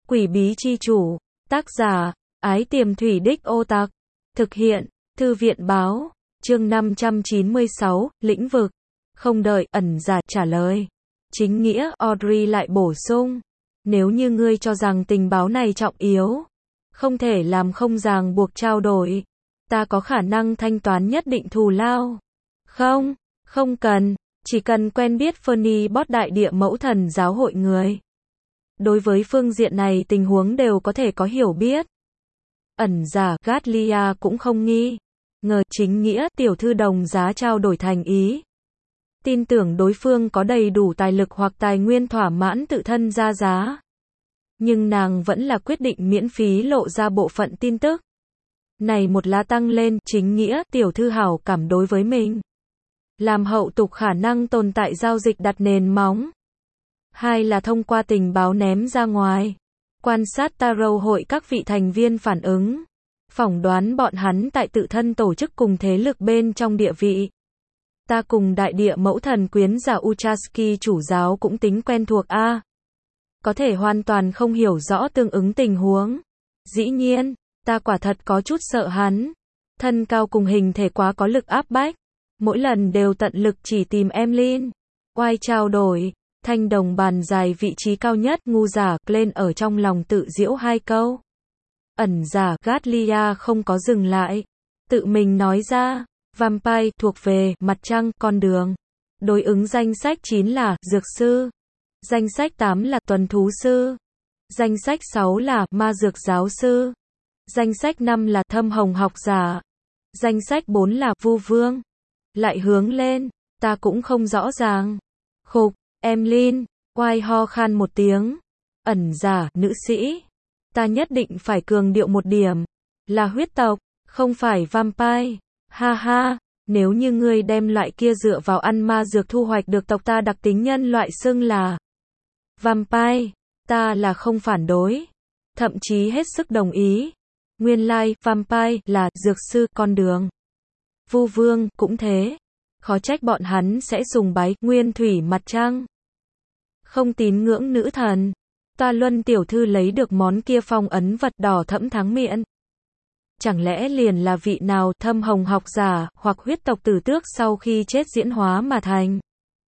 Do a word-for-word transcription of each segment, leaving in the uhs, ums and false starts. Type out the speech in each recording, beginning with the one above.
Quỷ bí chi chủ. Tác giả, Ái Tiềm Thủy Đích Ô Tặc. Thực hiện, Thư viện báo. Chương năm trăm chín mươi sáu, lĩnh vực. Không đợi ẩn giả trả lời. Chính nghĩa, Audrey lại bổ sung. Nếu như ngươi cho rằng tình báo này trọng yếu, không thể làm không ràng buộc trao đổi, ta có khả năng thanh toán nhất định thù lao. Không, không cần, chỉ cần quen biết Fernie Bot đại địa mẫu thần giáo hội người. Đối với phương diện này tình huống đều có thể có hiểu biết. Ẩn giả, Gatlia cũng không nghi ngờ chính nghĩa tiểu thư đồng giá trao đổi thành ý. Tin tưởng đối phương có đầy đủ tài lực hoặc tài nguyên thỏa mãn tự thân ra giá. Nhưng nàng vẫn là quyết định miễn phí lộ ra bộ phận tin tức. Này một là tăng lên chính nghĩa tiểu thư hảo cảm đối với mình. Làm hậu tục khả năng tồn tại giao dịch đặt nền móng. Hai là thông qua tình báo ném ra ngoài. Quan sát Tarot hội các vị thành viên phản ứng. Phỏng đoán bọn hắn tại tự thân tổ chức cùng thế lực bên trong địa vị. Ta cùng đại địa mẫu thần quyến giả Uchaski chủ giáo cũng tính quen thuộc a. Có thể hoàn toàn không hiểu rõ tương ứng tình huống. Dĩ nhiên, ta quả thật có chút sợ hắn. Thân cao cùng hình thể quá có lực áp bách. Mỗi lần đều tận lực chỉ tìm Emlyn. Oai trao đổi, thanh đồng bàn dài vị trí cao nhất, ngu giả, lên ở trong lòng tự giễu hai câu. Ẩn giả, Gatlia không có dừng lại. Tự mình nói ra, Vampire thuộc về mặt trăng, con đường. Đối ứng danh sách chín là dược sư. Danh sách tám là tuần thú sư. Danh sách sáu là ma dược giáo sư. Danh sách năm là thâm hồng học giả. Danh sách bốn là vu vương. Lại hướng lên, ta cũng không rõ ràng. Khục, Emlyn, oai ho khan một tiếng. Ẩn giả, nữ sĩ. Ta nhất định phải cường điệu một điểm. Là huyết tộc, không phải vampire. Ha ha, nếu như ngươi đem loại kia dựa vào ăn ma dược thu hoạch được tộc ta đặc tính nhân loại xưng là vampire, ta là không phản đối. Thậm chí hết sức đồng ý. Nguyên lai, vampire là dược sư, con đường. Vu vương cũng thế. Khó trách bọn hắn sẽ sùng bái nguyên thủy mặt trăng. Không tín ngưỡng nữ thần. Toa Luân tiểu thư lấy được món kia phong ấn vật đỏ thẫm thắng miệng. Chẳng lẽ liền là vị nào thâm hồng học giả hoặc huyết tộc tử tước sau khi chết diễn hóa mà thành.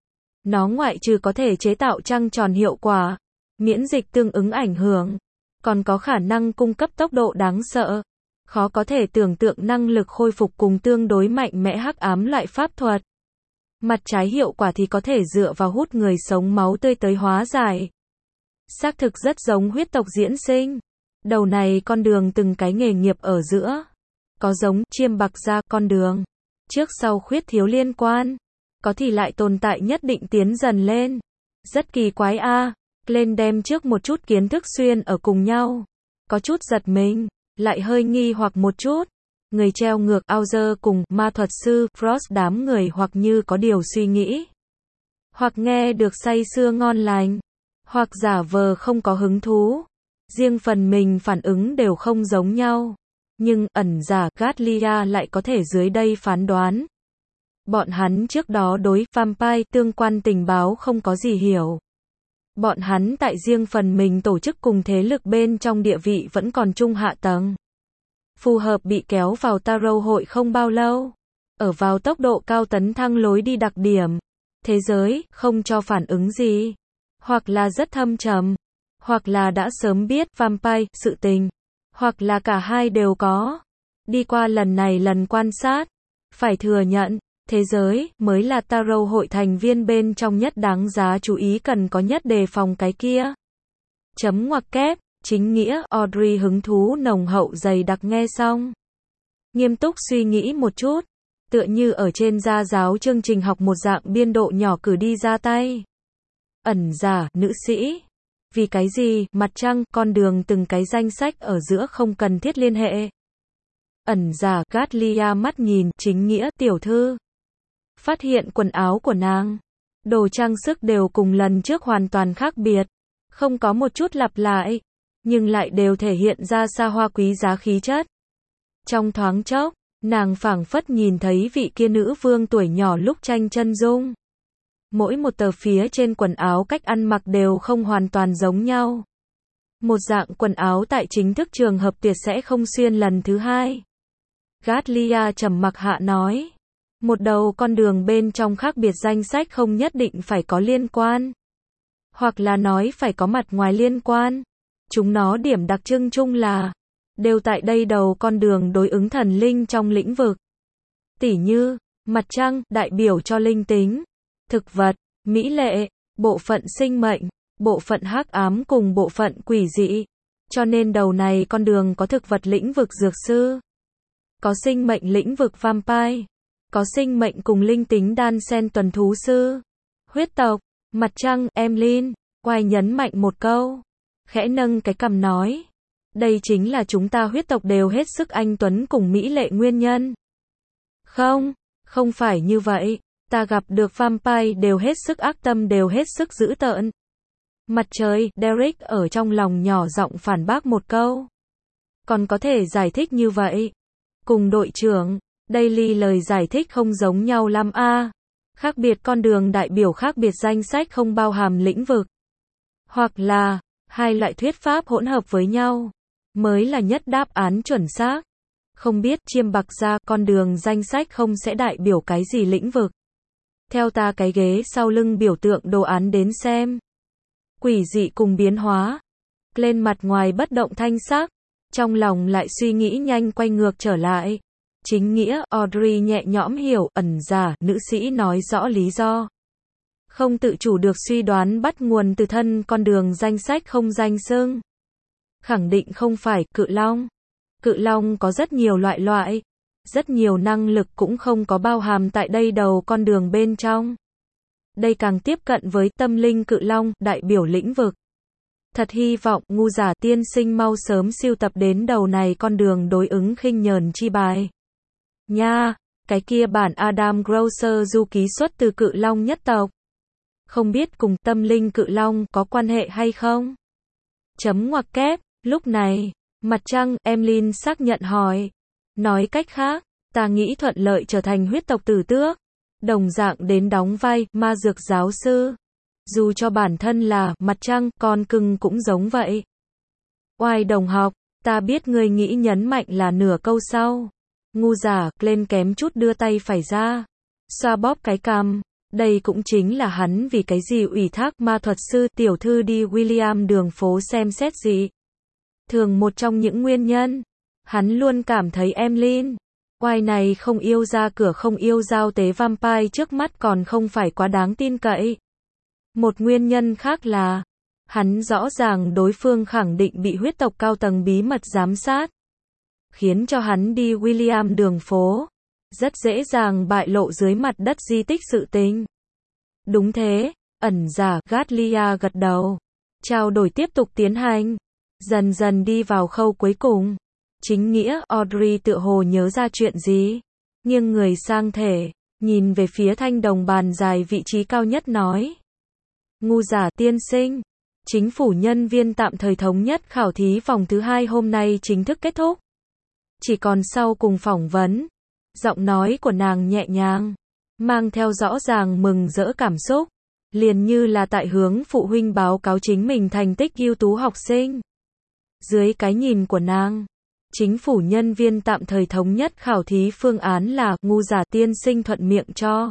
Nó ngoại trừ có thể chế tạo trăng tròn hiệu quả, miễn dịch tương ứng ảnh hưởng, còn có khả năng cung cấp tốc độ đáng sợ. Khó có thể tưởng tượng năng lực khôi phục cùng tương đối mạnh mẽ hắc ám loại pháp thuật. Mặt trái hiệu quả thì có thể dựa vào hút người sống máu tươi tới hóa giải. Xác thực rất giống huyết tộc diễn sinh. Đầu này con đường từng cái nghề nghiệp ở giữa. Có giống chiêm bạc ra con đường. Trước sau khuyết thiếu liên quan. Có thì lại tồn tại nhất định tiến dần lên. Rất kỳ quái a. À. Lên đem trước một chút kiến thức xuyên ở cùng nhau. Có chút giật mình. Lại hơi nghi hoặc một chút. Người treo ngược Auger cùng ma thuật sư Frost đám người hoặc như có điều suy nghĩ. Hoặc nghe được say sưa ngon lành. Hoặc giả vờ không có hứng thú. Riêng phần mình phản ứng đều không giống nhau. Nhưng ẩn giả Gatlia lại có thể dưới đây phán đoán. Bọn hắn trước đó đối vampire tương quan tình báo không có gì hiểu. Bọn hắn tại riêng phần mình tổ chức cùng thế lực bên trong địa vị vẫn còn trung hạ tầng. Phù hợp bị kéo vào Tarot hội không bao lâu. Ở vào tốc độ cao tấn thăng lối đi đặc điểm. Thế giới, không cho phản ứng gì. Hoặc là rất thâm trầm. Hoặc là đã sớm biết vampire, sự tình. Hoặc là cả hai đều có. Đi qua lần này lần quan sát. Phải thừa nhận, thế giới mới là Tarot hội thành viên bên trong nhất đáng giá chú ý cần có nhất đề phòng cái kia. Chấm ngoặc kép, chính nghĩa, Audrey hứng thú nồng hậu dày đặc nghe xong. Nghiêm túc suy nghĩ một chút. Tựa như ở trên gia giáo chương trình học một dạng biên độ nhỏ cử đi ra tay. Ẩn giả, nữ sĩ. Vì cái gì, mặt trăng, con đường từng cái danh sách ở giữa không cần thiết liên hệ. Ẩn giả, Gatlia mắt nhìn, chính nghĩa, tiểu thư. Phát hiện quần áo của nàng. Đồ trang sức đều cùng lần trước hoàn toàn khác biệt. Không có một chút lặp lại. Nhưng lại đều thể hiện ra xa hoa quý giá khí chất. Trong thoáng chốc, nàng phảng phất nhìn thấy vị kia nữ vương tuổi nhỏ lúc tranh chân dung. Mỗi một tờ phía trên quần áo cách ăn mặc đều không hoàn toàn giống nhau. Một dạng quần áo tại chính thức trường hợp tuyệt sẽ không xuyên lần thứ hai. Gatlia trầm mặc hạ nói. Một đầu con đường bên trong khác biệt danh sách không nhất định phải có liên quan. Hoặc là nói phải có mặt ngoài liên quan. Chúng nó điểm đặc trưng chung là đều tại đây đầu con đường đối ứng thần linh trong lĩnh vực. Tỉ như, mặt trăng, đại biểu cho linh tính, thực vật, mỹ lệ, bộ phận sinh mệnh, bộ phận hắc ám cùng bộ phận quỷ dị. Cho nên đầu này con đường có thực vật lĩnh vực dược sư, có sinh mệnh lĩnh vực vampire, có sinh mệnh cùng linh tính đan xen tuần thú sư, huyết tộc, mặt trăng, Emlyn, quay nhấn mạnh một câu, khẽ nâng cái cằm nói. Đây chính là chúng ta huyết tộc đều hết sức anh tuấn cùng mỹ lệ nguyên nhân. Không, không phải như vậy, ta gặp được vampire đều hết sức ác tâm đều hết sức dữ tợn. Mặt trời, Derek ở trong lòng nhỏ giọng phản bác một câu. Còn có thể giải thích như vậy. Cùng đội trưởng, Daily lời giải thích không giống nhau lắm a. Khác biệt con đường đại biểu khác biệt danh sách không bao hàm lĩnh vực. Hoặc là, hai loại thuyết pháp hỗn hợp với nhau, mới là nhất đáp án chuẩn xác. Không biết chiêm bạc ra con đường danh sách không sẽ đại biểu cái gì lĩnh vực. Theo ta cái ghế sau lưng biểu tượng đồ án đến xem. Quỷ dị cùng biến hóa. Lên mặt ngoài bất động thanh sắc. Trong lòng lại suy nghĩ nhanh quay ngược trở lại. Chính nghĩa, Audrey nhẹ nhõm hiểu, ẩn giả, nữ sĩ nói rõ lý do. Không tự chủ được suy đoán bắt nguồn từ thân con đường danh sách không danh xưng. Khẳng định không phải cự long. Cự long có rất nhiều loại loại. Rất nhiều năng lực cũng không có bao hàm tại đây đầu con đường bên trong. Đây càng tiếp cận với tâm linh cự long, đại biểu lĩnh vực. Thật hy vọng ngu giả tiên sinh mau sớm siêu tập đến đầu này con đường đối ứng khinh nhờn chi bài. Nha, cái kia bản Adam Grosser du ký xuất từ cự long nhất tộc. Không biết cùng tâm linh cự long có quan hệ hay không? Chấm ngoặc kép, lúc này, mặt trăng, Emlyn xác nhận hỏi. Nói cách khác, ta nghĩ thuận lợi trở thành huyết tộc tử tước. Đồng dạng đến đóng vai, ma dược giáo sư. Dù cho bản thân là, mặt trăng, con cưng cũng giống vậy. Oai đồng học, ta biết ngươi nghĩ nhấn mạnh là nửa câu sau. Ngu giả, lên kém chút đưa tay phải ra. Xoa bóp cái cằm. Đây cũng chính là hắn vì cái gì ủy thác ma thuật sư tiểu thư đi William đường phố xem xét gì. Thường một trong những nguyên nhân. Hắn luôn cảm thấy Emlyn. Oai này không yêu ra cửa không yêu giao tế vampire trước mắt còn không phải quá đáng tin cậy. Một nguyên nhân khác là, hắn rõ ràng đối phương khẳng định bị huyết tộc cao tầng bí mật giám sát. Khiến cho hắn đi William đường phố. Rất dễ dàng bại lộ dưới mặt đất di tích sự tình. Đúng thế, ẩn giả, Gatlia gật đầu. Trao đổi tiếp tục tiến hành. Dần dần đi vào khâu cuối cùng. Chính nghĩa, Audrey tựa hồ nhớ ra chuyện gì. Nghiêng người sang thể, nhìn về phía thanh đồng bàn dài vị trí cao nhất nói. Ngu giả tiên sinh. Chính phủ nhân viên tạm thời thống nhất khảo thí vòng thứ hai hôm nay chính thức kết thúc. Chỉ còn sau cùng phỏng vấn. Giọng nói của nàng nhẹ nhàng, mang theo rõ ràng mừng rỡ cảm xúc, liền như là tại hướng phụ huynh báo cáo chính mình thành tích ưu tú học sinh. Dưới cái nhìn của nàng, chính phủ nhân viên tạm thời thống nhất khảo thí phương án là ngu giả tiên sinh thuận miệng cho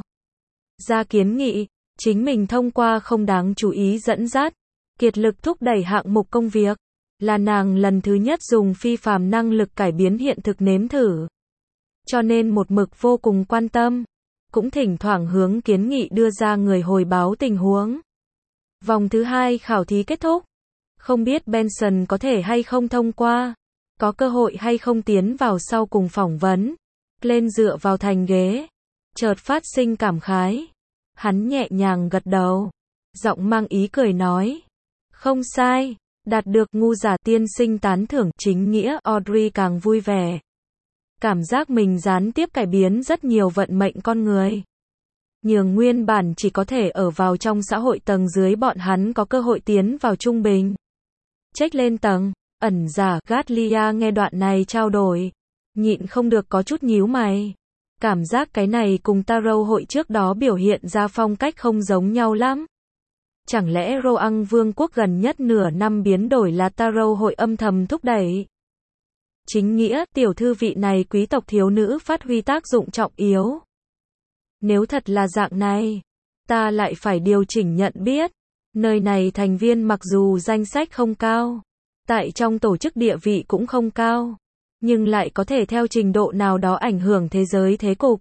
ra kiến nghị, chính mình thông qua không đáng chú ý dẫn dắt, kiệt lực thúc đẩy hạng mục công việc, là nàng lần thứ nhất dùng phi phàm năng lực cải biến hiện thực nếm thử. Cho nên một mực vô cùng quan tâm, cũng thỉnh thoảng hướng kiến nghị đưa ra người hồi báo tình huống. Vòng thứ hai khảo thí kết thúc. Không biết Benson có thể hay không thông qua, có cơ hội hay không tiến vào sau cùng phỏng vấn. Lên dựa vào thành ghế, chợt phát sinh cảm khái. Hắn nhẹ nhàng gật đầu, giọng mang ý cười nói. Không sai, đạt được ngu giả tiên sinh tán thưởng chính nghĩa Audrey càng vui vẻ. Cảm giác mình gián tiếp cải biến rất nhiều vận mệnh con người. Nhường nguyên bản chỉ có thể ở vào trong xã hội tầng dưới bọn hắn có cơ hội tiến vào trung bình. Check lên tầng, ẩn giả Gatlia nghe đoạn này trao đổi. Nhịn không được có chút nhíu mày. Cảm giác cái này cùng Tarot hội trước đó biểu hiện ra phong cách không giống nhau lắm. Chẳng lẽ Roang Vương quốc gần nhất nửa năm biến đổi là Tarot hội âm thầm thúc đẩy? Chính nghĩa, tiểu thư vị này quý tộc thiếu nữ phát huy tác dụng trọng yếu. Nếu thật là dạng này, ta lại phải điều chỉnh nhận biết. Nơi này thành viên mặc dù danh sách không cao, tại trong tổ chức địa vị cũng không cao, nhưng lại có thể theo trình độ nào đó ảnh hưởng thế giới thế cục.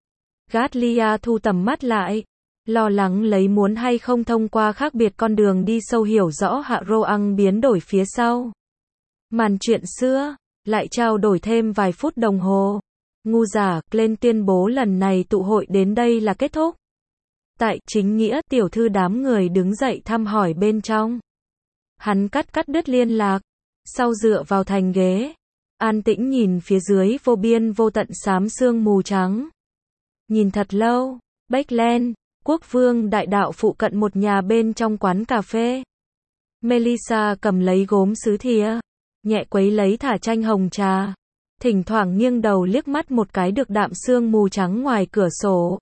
Gatlia thu tầm mắt lại, lo lắng lấy muốn hay không thông qua khác biệt con đường đi sâu hiểu rõ Hạ Roang biến đổi phía sau. Màn chuyện xưa, lại trao đổi thêm vài phút đồng hồ. Ngu giả, lên tuyên bố lần này tụ hội đến đây là kết thúc. Tại chính nghĩa, tiểu thư đám người đứng dậy thăm hỏi bên trong. Hắn cắt cắt đứt liên lạc, sau dựa vào thành ghế, an tĩnh nhìn phía dưới vô biên vô tận xám sương mù trắng. Nhìn thật lâu, Backland, quốc vương đại đạo phụ cận một nhà bên trong quán cà phê. Melissa cầm lấy gốm sứ thìa, nhẹ quấy lấy thả chanh hồng trà, thỉnh thoảng nghiêng đầu liếc mắt một cái được đạm sương mù trắng ngoài cửa sổ.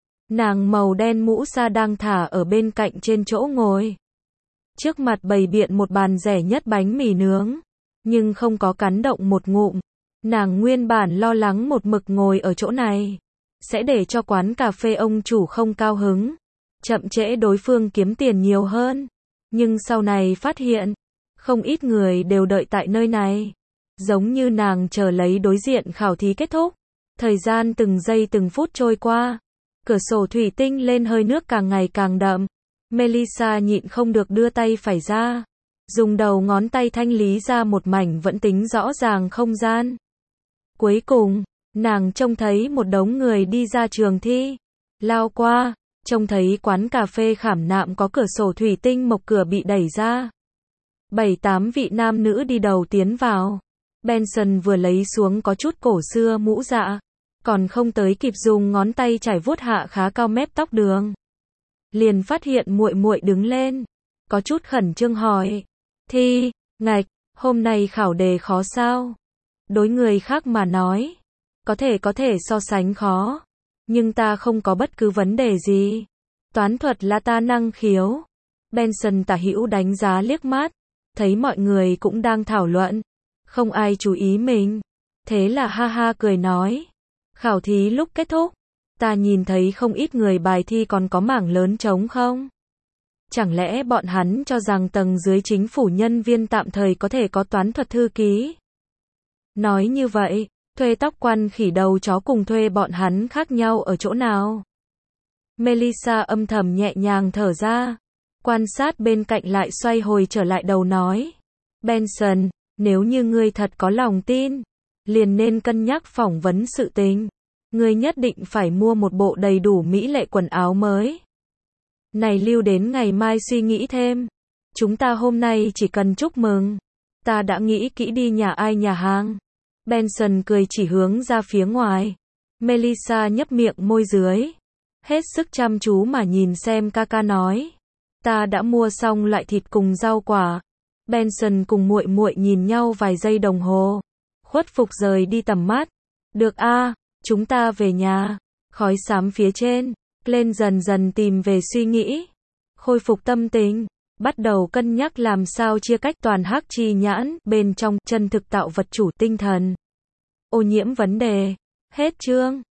Nàng màu đen mũ sa đang thả ở bên cạnh trên chỗ ngồi. Trước mặt bày biện một bàn rẻ nhất bánh mì nướng, nhưng không có cắn động một ngụm. Nàng nguyên bản lo lắng một mực ngồi ở chỗ này sẽ để cho quán cà phê ông chủ không cao hứng, chậm trễ đối phương kiếm tiền nhiều hơn. Nhưng sau này phát hiện, không ít người đều đợi tại nơi này, giống như nàng chờ lấy đối diện khảo thí kết thúc. Thời gian từng giây từng phút trôi qua, cửa sổ thủy tinh lên hơi nước càng ngày càng đậm. Melissa nhịn không được đưa tay phải ra, dùng đầu ngón tay thanh lý ra một mảnh vẫn tính rõ ràng không gian. Cuối cùng, nàng trông thấy một đống người đi ra trường thi, lao qua, trông thấy quán cà phê khảm nạm có cửa sổ thủy tinh mộc cửa bị đẩy ra. Bảy tám vị nam nữ đi đầu tiến vào. Benson vừa lấy xuống có chút cổ xưa mũ dạ, còn không tới kịp dùng ngón tay trải vuốt hạ khá cao mép tóc đường, liền phát hiện muội muội đứng lên, có chút khẩn trương hỏi: "Thi, ngạch, hôm nay khảo đề khó sao?" Đối người khác mà nói, có thể có thể so sánh khó, nhưng ta không có bất cứ vấn đề gì. Toán thuật là ta năng khiếu. Benson tả hữu đánh giá liếc mắt, thấy mọi người cũng đang thảo luận, không ai chú ý mình, thế là ha ha cười nói: "Khảo thí lúc kết thúc, ta nhìn thấy không ít người bài thi còn có mảng lớn trống không? Chẳng lẽ bọn hắn cho rằng tầng dưới chính phủ nhân viên tạm thời có thể có toán thuật thư ký?" Nói như vậy, thuê tóc quan khỉ đầu chó cùng thuê bọn hắn khác nhau ở chỗ nào? Melissa âm thầm nhẹ nhàng thở ra, quan sát bên cạnh lại xoay hồi trở lại đầu nói: "Benson, nếu như ngươi thật có lòng tin, liền nên cân nhắc phỏng vấn sự tình. Ngươi nhất định phải mua một bộ đầy đủ mỹ lệ quần áo mới. Này lưu đến ngày mai suy nghĩ thêm. Chúng ta hôm nay chỉ cần chúc mừng. Ta đã nghĩ kỹ đi nhà ai nhà hàng." Benson cười chỉ hướng ra phía ngoài. Melissa nhấp miệng môi dưới, hết sức chăm chú mà nhìn xem ca ca nói: "Ta đã mua xong loại thịt cùng rau quả." Benson cùng muội muội nhìn nhau vài giây đồng hồ, khuất phục rời đi tầm mắt. "Được a, chúng ta về nhà." Khói xám phía trên lên dần dần tìm về suy nghĩ, khôi phục tâm tình, bắt đầu cân nhắc làm sao chia cách toàn hắc chi nhãn bên trong chân thực tạo vật chủ tinh thần. Ô nhiễm vấn đề. Hết chương.